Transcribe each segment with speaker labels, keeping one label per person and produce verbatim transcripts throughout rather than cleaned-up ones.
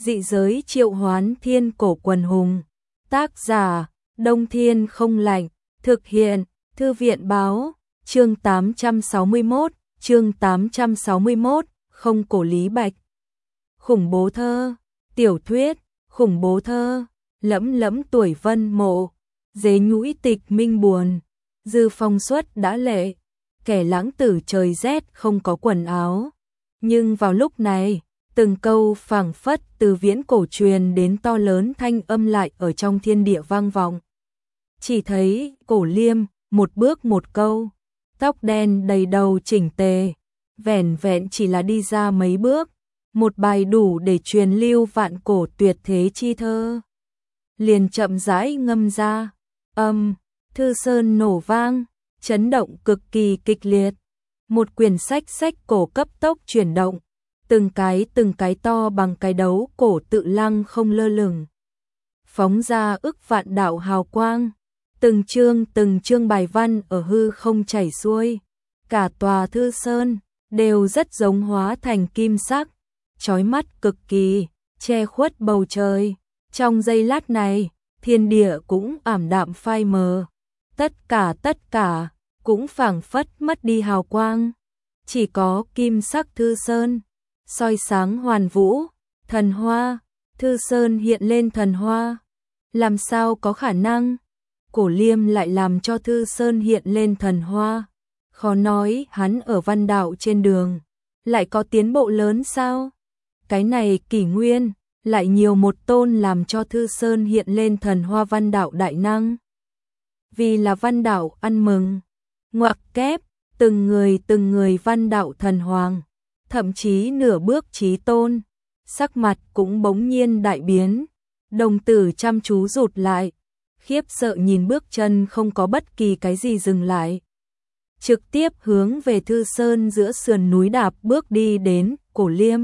Speaker 1: Dị giới triệu hoán thiên cổ quần hùng. Tác giả, Đông Thiên không lạnh. Thực hiện, Thư viện báo. Chương tám trăm sáu mươi mốt, chương tám trăm sáu mươi mốt, không cổ Lý Bạch. Khủng bố thơ, tiểu thuyết, khủng bố thơ, lẫm lẫm tuổi vân mộ, dế nhũi tịch minh buồn, dư phong xuất đã lệ, kẻ lãng tử trời rét không có quần áo. Nhưng vào lúc này, từng câu phảng phất từ viễn cổ truyền đến to lớn thanh âm lại ở trong thiên địa vang vọng. Chỉ thấy Cổ Liêm, một bước một câu, tóc đen đầy đầu chỉnh tề, vẻn vẹn chỉ là đi ra mấy bước, một bài đủ để truyền lưu vạn cổ tuyệt thế chi thơ. Liền chậm rãi ngâm ra, âm, thư sơn nổ vang, chấn động cực kỳ kịch liệt. Một quyển sách sách cổ cấp tốc chuyển động, từng cái từng cái to bằng cái đấu cổ tự lăng không lơ lửng, phóng ra ức vạn đạo hào quang. Từng chương từng chương bài văn ở hư không chảy xuôi, cả tòa thư sơn đều rất giống hóa thành kim sắc, chói mắt cực kỳ, che khuất bầu trời. Trong giây lát này, thiên địa cũng ảm đạm phai mờ, tất cả tất cả cũng phảng phất mất đi hào quang, chỉ có kim sắc thư sơn soi sáng hoàn vũ. Thần hoa, thư sơn hiện lên thần hoa, làm sao có khả năng? Cổ Liêm lại làm cho thư sơn hiện lên thần hoa, khó nói hắn ở văn đạo trên đường lại có tiến bộ lớn sao? Cái này kỷ nguyên lại nhiều một tôn làm cho thư sơn hiện lên thần hoa văn đạo đại năng. Vì là văn đạo ăn mừng, ngoặc kép, từng người từng người văn đạo thần hoàng, thậm chí nửa bước chí tôn, sắc mặt cũng bỗng nhiên đại biến, đồng tử chăm chú rụt lại, khiếp sợ nhìn bước chân không có bất kỳ cái gì dừng lại, trực tiếp hướng về thư sơn giữa sườn núi đạp bước đi đến. Cổ Liêm,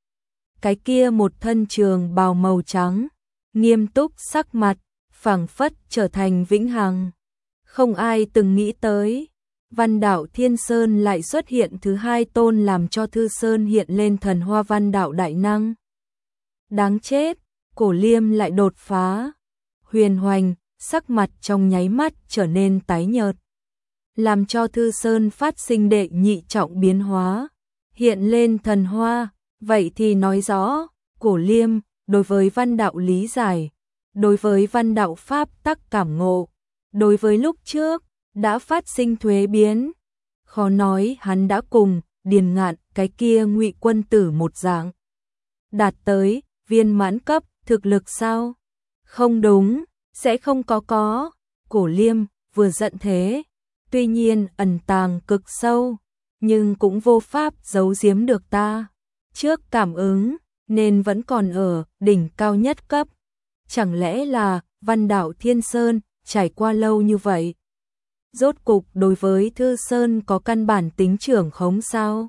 Speaker 1: cái kia một thân trường bào màu trắng, nghiêm túc sắc mặt, phảng phất trở thành vĩnh hằng. Không ai từng nghĩ tới, văn đạo Thiên Sơn lại xuất hiện thứ hai tôn làm cho thư sơn hiện lên thần hoa văn đạo đại năng. Đáng chết, Cổ Liêm lại đột phá. Huyền Hoành, sắc mặt trong nháy mắt trở nên tái nhợt, làm cho thư sơn phát sinh đệ nhị trọng biến hóa, hiện lên thần hoa. Vậy thì nói rõ, Cổ Liêm đối với văn đạo lý giải, đối với văn đạo pháp tắc cảm ngộ, đối với lúc trước đã phát sinh thuế biến. Khó nói hắn đã cùng Điền Ngạn cái kia Ngụy quân tử một dạng, đạt tới viên mãn cấp thực lực sao? Không đúng, sẽ không có có. Cổ Liêm vừa giận thế, tuy nhiên ẩn tàng cực sâu, nhưng cũng vô pháp giấu giếm được ta. Trước cảm ứng, nên vẫn còn ở đỉnh cao nhất cấp. Chẳng lẽ là văn đạo Thiên Sơn trải qua lâu như vậy, rốt cục đối với thư sơn có căn bản tính trưởng khống sao?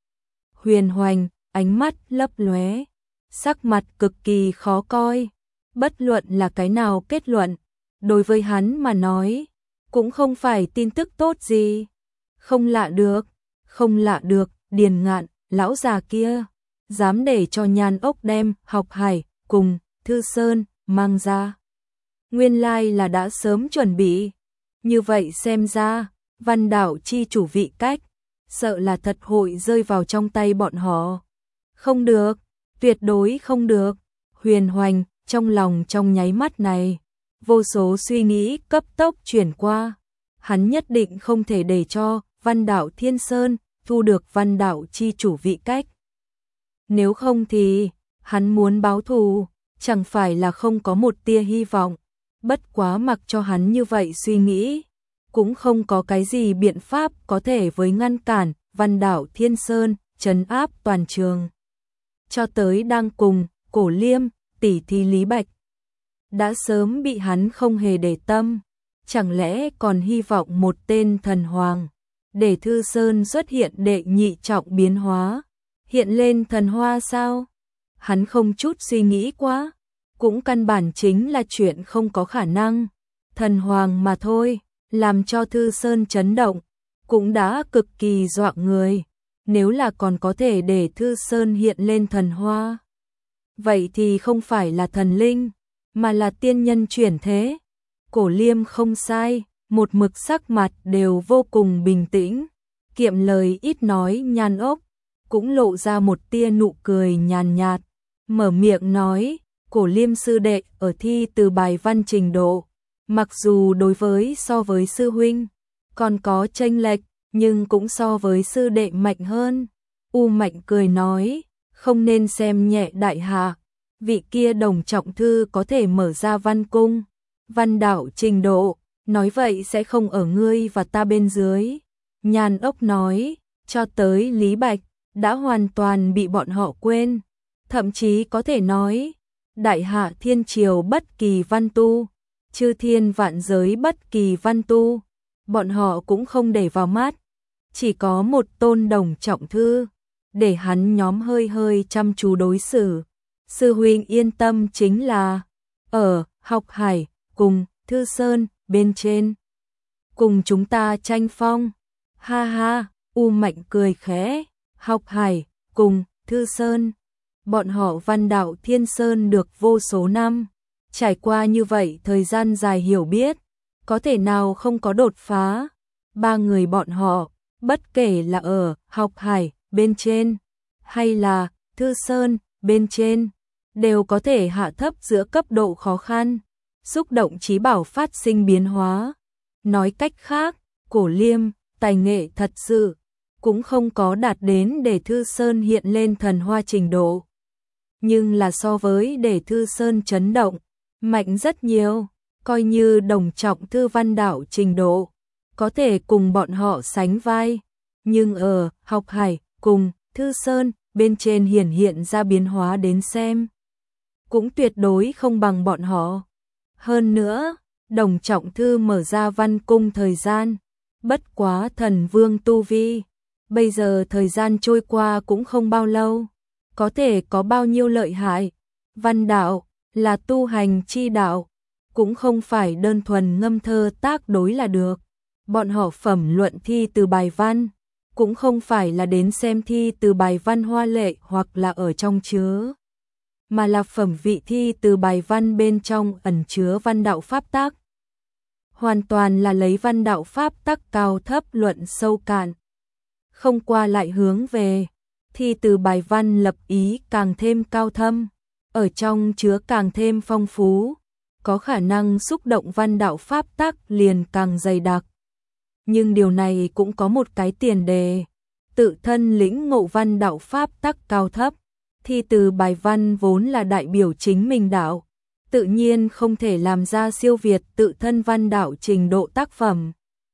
Speaker 1: Huyền Hoành, ánh mắt lấp lóe, sắc mặt cực kỳ khó coi. Bất luận là cái nào kết luận, đối với hắn mà nói, cũng không phải tin tức tốt gì. Không lạ được, không lạ được, Điền Ngạn, lão già kia, dám để cho Nhan Ốc đem Học Hải cùng thư sơn mang ra. Nguyên lai là đã sớm chuẩn bị. Như vậy xem ra, văn đạo chi chủ vị cách, sợ là thật hội rơi vào trong tay bọn họ. Không được, tuyệt đối không được. Huyền Hoành, trong lòng trong nháy mắt này, vô số suy nghĩ cấp tốc chuyển qua. Hắn nhất định không thể để cho văn đạo Thiên Sơn thu được văn đạo chi chủ vị cách. Nếu không thì, hắn muốn báo thù, chẳng phải là không có một tia hy vọng. Bất quá mặc cho hắn như vậy suy nghĩ, cũng không có cái gì biện pháp có thể với ngăn cản văn đạo Thiên Sơn trấn áp toàn trường. Cho tới đang cùng Cổ Liêm tỉ thí Lý Bạch, đã sớm bị hắn không hề để tâm. Chẳng lẽ còn hy vọng một tên thần hoàng để thư sơn xuất hiện đệ nhị trọng biến hóa, hiện lên thần hoa sao? Hắn không chút suy nghĩ quá, cũng căn bản chính là chuyện không có khả năng. Thần hoàng mà thôi, làm cho thư sơn chấn động, cũng đã cực kỳ dọa người. Nếu là còn có thể để thư sơn hiện lên thần hoa, vậy thì không phải là thần linh, mà là tiên nhân chuyển thế. Cổ Liêm không sai, một mực sắc mặt đều vô cùng bình tĩnh, kiệm lời ít nói. Nhan Ốc cũng lộ ra một tia nụ cười nhàn nhạt, mở miệng nói, Cổ Liêm sư đệ ở thi từ bài văn trình độ, mặc dù đối với so với sư huynh còn có chênh lệch, nhưng cũng so với sư đệ mạnh hơn. U Mạnh cười nói, không nên xem nhẹ đại hạ, vị kia Đồng trọng thư có thể mở ra văn cung, văn đạo trình độ, nói vậy sẽ không ở ngươi và ta bên dưới. Nhan Ốc nói, cho tới Lý Bạch, đã hoàn toàn bị bọn họ quên, thậm chí có thể nói, đại hạ thiên triều bất kỳ văn tu, chư thiên vạn giới bất kỳ văn tu, bọn họ cũng không để vào mắt, chỉ có một tôn Đồng trọng thư, để hắn nhóm hơi hơi chăm chú đối xử. Sư huynh yên tâm, chính là ở Học Hải cùng Thư Sơn bên trên, cùng chúng ta tranh phong. Ha ha, U Mạnh cười khẽ, Học Hải cùng Thư Sơn, bọn họ văn đạo Thiên Sơn được vô số năm, trải qua như vậy thời gian dài hiểu biết, có thể nào không có đột phá. Ba người bọn họ, bất kể là ở Học Hải bên trên hay là Thư Sơn bên trên, đều có thể hạ thấp giữa cấp độ khó khăn, xúc động trí bảo phát sinh biến hóa. Nói cách khác, Cổ Liêm tài nghệ thật sự cũng không có đạt đến để Thư Sơn hiện lên thần hoa trình độ, nhưng là so với để Thư Sơn chấn động, mạnh rất nhiều. Coi như Đồng trọng thư văn đạo trình độ, có thể cùng bọn họ sánh vai, nhưng ở Học Hải cùng Thư Sơn bên trên hiển hiện ra biến hóa đến xem, cũng tuyệt đối không bằng bọn họ. Hơn nữa, Đồng trọng thư mở ra văn cung thời gian, bất quá thần vương tu vi, bây giờ thời gian trôi qua cũng không bao lâu, có thể có bao nhiêu lợi hại. Văn đạo là tu hành chi đạo, cũng không phải đơn thuần ngâm thơ tác đối là được. Bọn họ phẩm luận thi từ bài văn, cũng không phải là đến xem thi từ bài văn hoa lệ hoặc là ở trong chứa, mà là phẩm vị thi từ bài văn bên trong ẩn chứa văn đạo pháp tắc. Hoàn toàn là lấy văn đạo pháp tắc cao thấp luận sâu cạn, không qua lại hướng về, thi từ bài văn lập ý càng thêm cao thâm, ở trong chứa càng thêm phong phú, có khả năng xúc động văn đạo pháp tắc liền càng dày đặc. Nhưng điều này cũng có một cái tiền đề, tự thân lĩnh ngộ văn đạo pháp tắc cao thấp, thi từ bài văn vốn là đại biểu chính mình đạo, tự nhiên không thể làm ra siêu việt tự thân văn đạo trình độ tác phẩm.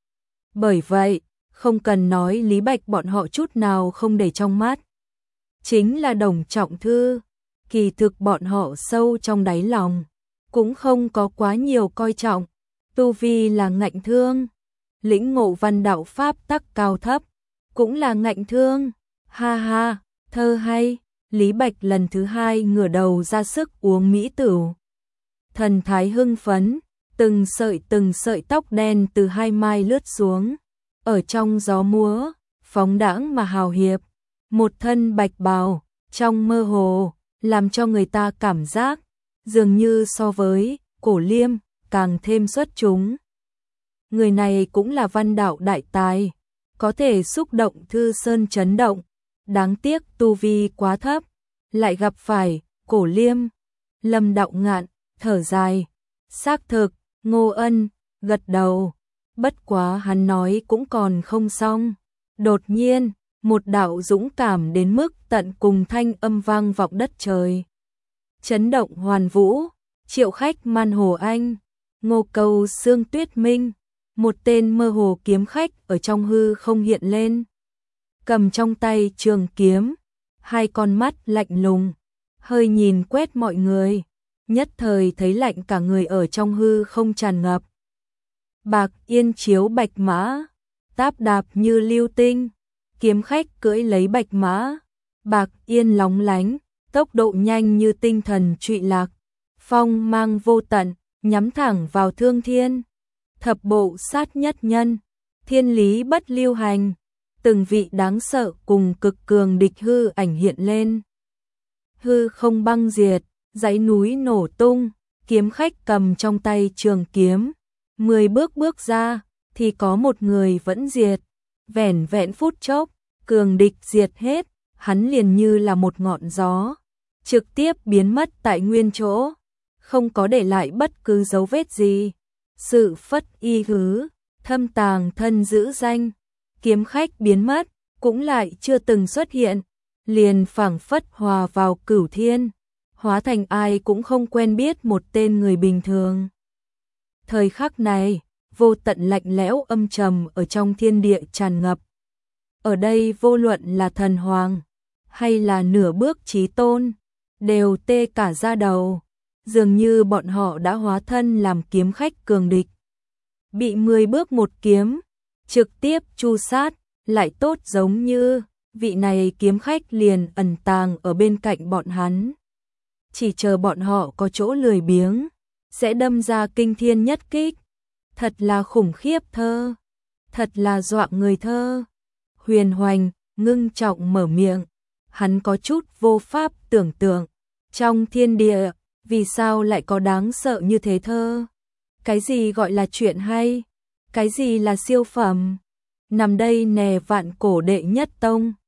Speaker 1: Bởi vậy, không cần nói Lý Bạch bọn họ chút nào không để trong mắt. Chính là Đồng trọng thư, kỳ thực bọn họ sâu trong đáy lòng, cũng không có quá nhiều coi trọng, tu vi là ngạnh thương, lĩnh ngộ văn đạo pháp tắc cao thấp, cũng là ngạnh thương. Ha ha, thơ hay. Lý Bạch lần thứ hai ngửa đầu ra sức uống mỹ tửu. Thần thái hưng phấn, từng sợi từng sợi tóc đen từ hai mai lướt xuống, ở trong gió múa, phóng đãng mà hào hiệp, một thân bạch bào, trong mơ hồ, làm cho người ta cảm giác, dường như so với Cổ Liêm, càng thêm xuất chúng. Người này cũng là văn đạo đại tài, có thể xúc động Thư Sơn chấn động, đáng tiếc tu vi quá thấp, lại gặp phải Cổ Liêm. Lâm Đạo Ngạn thở dài, xác thực. Ngô Ân gật đầu, bất quá hắn nói cũng còn không xong. Đột nhiên, một đạo dũng cảm đến mức tận cùng thanh âm vang vọng đất trời, chấn động hoàn vũ. Triệu Khách Man Hồ Anh, Ngô Cầu Sương Tuyết Minh, một tên mơ hồ kiếm khách ở trong hư không hiện lên, cầm trong tay trường kiếm, hai con mắt lạnh lùng, hơi nhìn quét mọi người, nhất thời thấy lạnh cả người ở trong hư không tràn ngập. Bạc Yên chiếu bạch mã, táp đạp như lưu tinh, kiếm khách cưỡi lấy bạch mã, Bạc Yên lóng lánh, tốc độ nhanh như tinh thần trụy lạc, phong mang vô tận, nhắm thẳng vào thương thiên. Thập bộ sát nhất nhân, thiên lý bất lưu hành, từng vị đáng sợ cùng cực cường địch hư ảnh hiện lên. hư không băng diệt, dãy núi nổ tung, kiếm khách cầm trong tay trường kiếm, mười bước bước ra, thì có một người vẫn diệt, vẻn vẹn phút chốc, cường địch diệt hết, hắn liền như là một ngọn gió, trực tiếp biến mất tại nguyên chỗ, không có để lại bất cứ dấu vết gì. Sự phất y hứ, thâm tàng thân giữ danh, kiếm khách biến mất, cũng lại chưa từng xuất hiện, liền phảng phất hòa vào cửu thiên, hóa thành ai cũng không quen biết một tên người bình thường. Thời khắc này, vô tận lạnh lẽo âm trầm ở trong thiên địa tràn ngập. Ở đây vô luận là thần hoàng, hay là nửa bước chí tôn, đều tê cả da đầu, dường như bọn họ đã hóa thân làm kiếm khách cường địch. Bị mười bước một kiếm, trực tiếp chu sát, lại tốt giống như vị này kiếm khách liền ẩn tàng ở bên cạnh bọn hắn. Chỉ chờ bọn họ có chỗ lười biếng, sẽ đâm ra kinh thiên nhất kích. Thật là khủng khiếp thơ, thật là dọa người thơ. Huyền Hoành ngưng trọng mở miệng, hắn có chút vô pháp tưởng tượng, trong thiên địa, vì sao lại có đáng sợ như thế thơ? Cái gì gọi là chuyện hay? Cái gì là siêu phẩm? Nằm đây nè vạn cổ đệ nhất tông,